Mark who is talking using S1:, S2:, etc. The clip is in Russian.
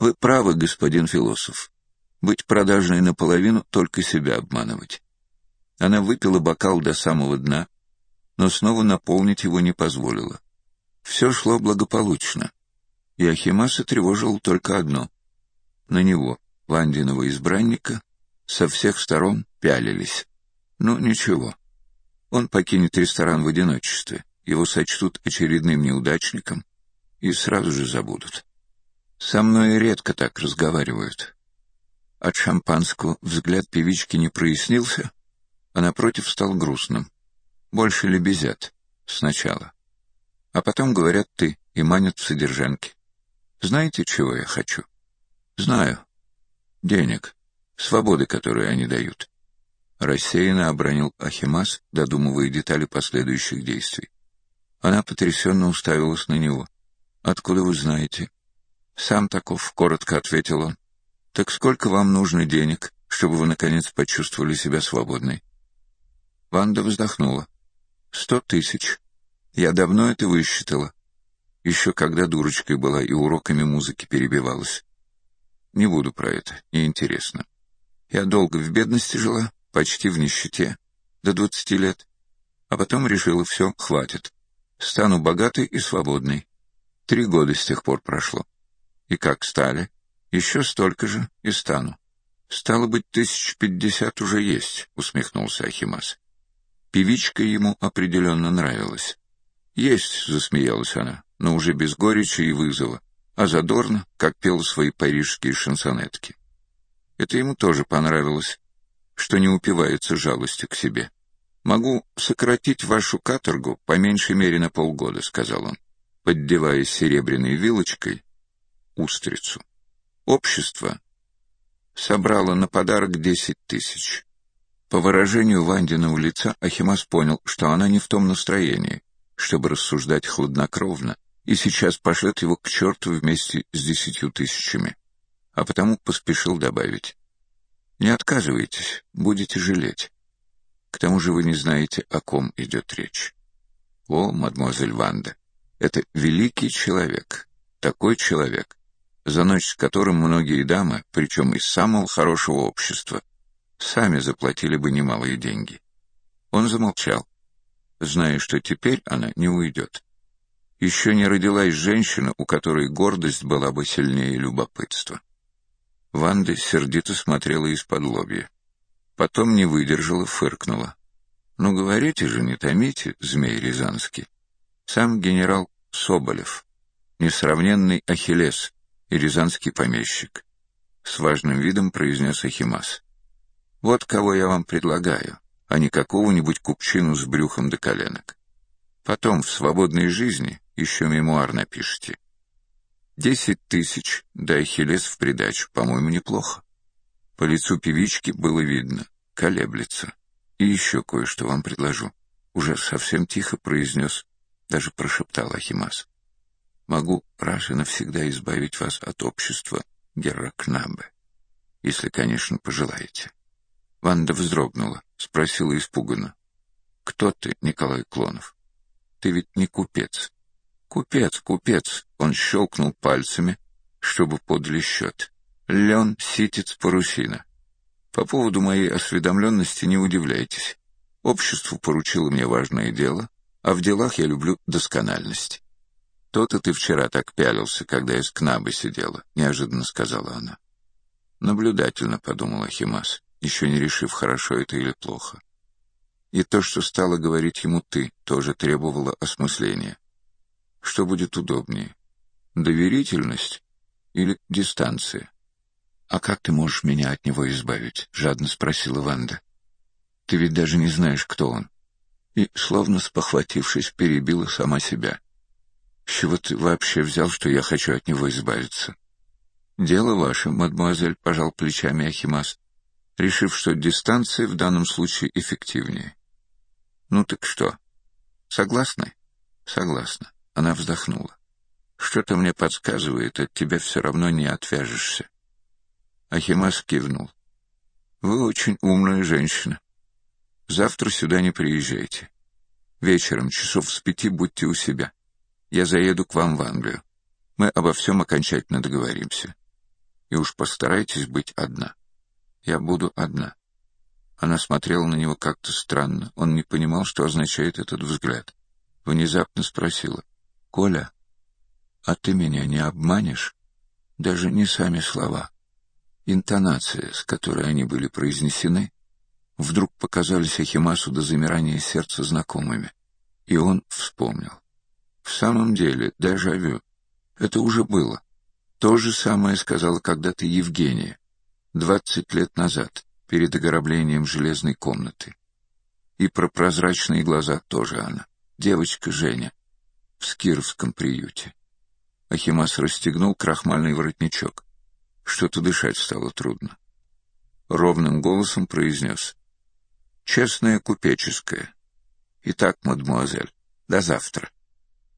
S1: Вы правы, господин философ. Быть продажной наполовину — только себя обманывать. Она выпила бокал до самого дна, но снова наполнить его не позволила. Все шло благополучно, и Ахимаса тревожило только одно. На него, Вандиного избранника, со всех сторон пялились. Ну, ничего. Он покинет ресторан в одиночестве, его сочтут очередным неудачником и сразу же забудут. Со мной редко так разговаривают. От шампанского взгляд певички не прояснился, а напротив стал грустным. Больше лебезят сначала, а потом говорят «ты» и манят в содержанке. Знаете, чего я хочу? Знаю. Денег, свободы, которые они дают. Рассеянно обронил Ахимас, додумывая детали последующих действий. Она потрясенно уставилась на него. «Откуда вы знаете?» «Сам таков», — коротко ответил он. «Так сколько вам нужно денег, чтобы вы, наконец, почувствовали себя свободной?» Ванда вздохнула. 100 000. Я давно это высчитала. Еще когда дурочкой была и уроками музыки перебивалась. Не буду про это, неинтересно. Я долго в бедности жила, почти в нищете, до 20 лет. А потом решила, все, хватит. Стану богатой и свободной. 3 года с тех пор прошло. И как стали? Еще столько же и стану. Стало быть, 1050 уже есть, усмехнулся Ахимас. Певичка ему определенно нравилась. «Есть», — засмеялась она, но уже без горечи и вызова, а задорно, как пела свои парижские шансонетки. Это ему тоже понравилось, что не упивается жалостью к себе. «Могу сократить вашу каторгу по меньшей мере на полгода», — сказал он, поддевая серебряной вилочкой устрицу. Общество собрало на подарок 10 000. По выражению Вандиного лица Ахимас понял, что она не в том настроении, чтобы рассуждать хладнокровно, и сейчас пошлет его к черту вместе с 10 000, а потому поспешил добавить. «Не отказывайтесь, будете жалеть. К тому же вы не знаете, о ком идет речь». «О, мадемуазель Ванда, это великий человек, такой человек, за ночь с которым многие дамы, причем из самого хорошего общества, сами заплатили бы немалые деньги». Он замолчал, зная, что теперь она не уйдет. Еще не родилась женщина, у которой гордость была бы сильнее любопытства. Ванда сердито смотрела из-под лобья. Потом не выдержала, фыркнула. «Ну, говорите же, не томите, змей рязанский. Сам генерал Соболев, несравненный Ахиллес и рязанский помещик», — с важным видом произнес Ахимас. «Вот кого я вам предлагаю, а не какого-нибудь купчину с брюхом до коленок. Потом в свободной жизни еще мемуар напишите. 10 000, да Ахиллес в придачу, по-моему, неплохо». По лицу певички было видно, колеблется. «И еще кое-что вам предложу», — уже совсем тихо произнес, даже прошептал Ахимас. «Могу раз и навсегда избавить вас от общества Герра Кнабе, если, конечно, пожелаете». Ванда вздрогнула, спросила испуганно. «Кто ты, Николай Клонов? Ты ведь не купец». «Купец, купец», — он щелкнул пальцами, чтобы подали счет. «Лен, ситец, парусина. По поводу моей осведомленности не удивляйтесь. Обществу поручило мне важное дело, а в делах я люблю доскональность». «То-то ты вчера так пялился, когда я с Кнабой сидела», — неожиданно сказала она. «Наблюдательно», — подумал Ахимас, еще не решив, хорошо это или плохо. И то, что стала говорить ему «ты», тоже требовало осмысления. Что будет удобнее? Доверительность или дистанция? «А как ты можешь меня от него избавить?» — жадно спросила Ванда. «Ты ведь даже не знаешь, кто он». И, словно спохватившись, перебила сама себя. «С чего ты вообще взял, что я хочу от него избавиться?» «Дело ваше, мадемуазель», — пожал плечами Ахимас, решив, что дистанция в данном случае эффективнее. «Ну так что? Согласны?» «Согласна». Она вздохнула. «Что-то мне подсказывает, от тебя все равно не отвяжешься». Ахимас кивнул. «Вы очень умная женщина. Завтра сюда не приезжайте. Вечером, часов с 5 будьте у себя. Я заеду к вам в Англию. Мы обо всем окончательно договоримся. И уж постарайтесь быть одна. Я буду одна. Она смотрела на него как-то странно. Он не понимал, что означает этот взгляд. Внезапно спросила: «Коля, а ты меня не обманешь?» Даже не сами слова. Интонация, с которой они были произнесены, вдруг показались Ахимасу до замирания сердца знакомыми. И он вспомнил. В самом деле, дежавю. Это уже было. То же самое сказала когда-то Евгения, 20 лет назад, перед ограблением железной комнаты. И про прозрачные глаза тоже она. Девочка Женя в Скировском приюте. Ахимас расстегнул крахмальный воротничок. Что-то дышать стало трудно. Ровным голосом произнес: «Честная купеческая. Итак, мадемуазель, до завтра».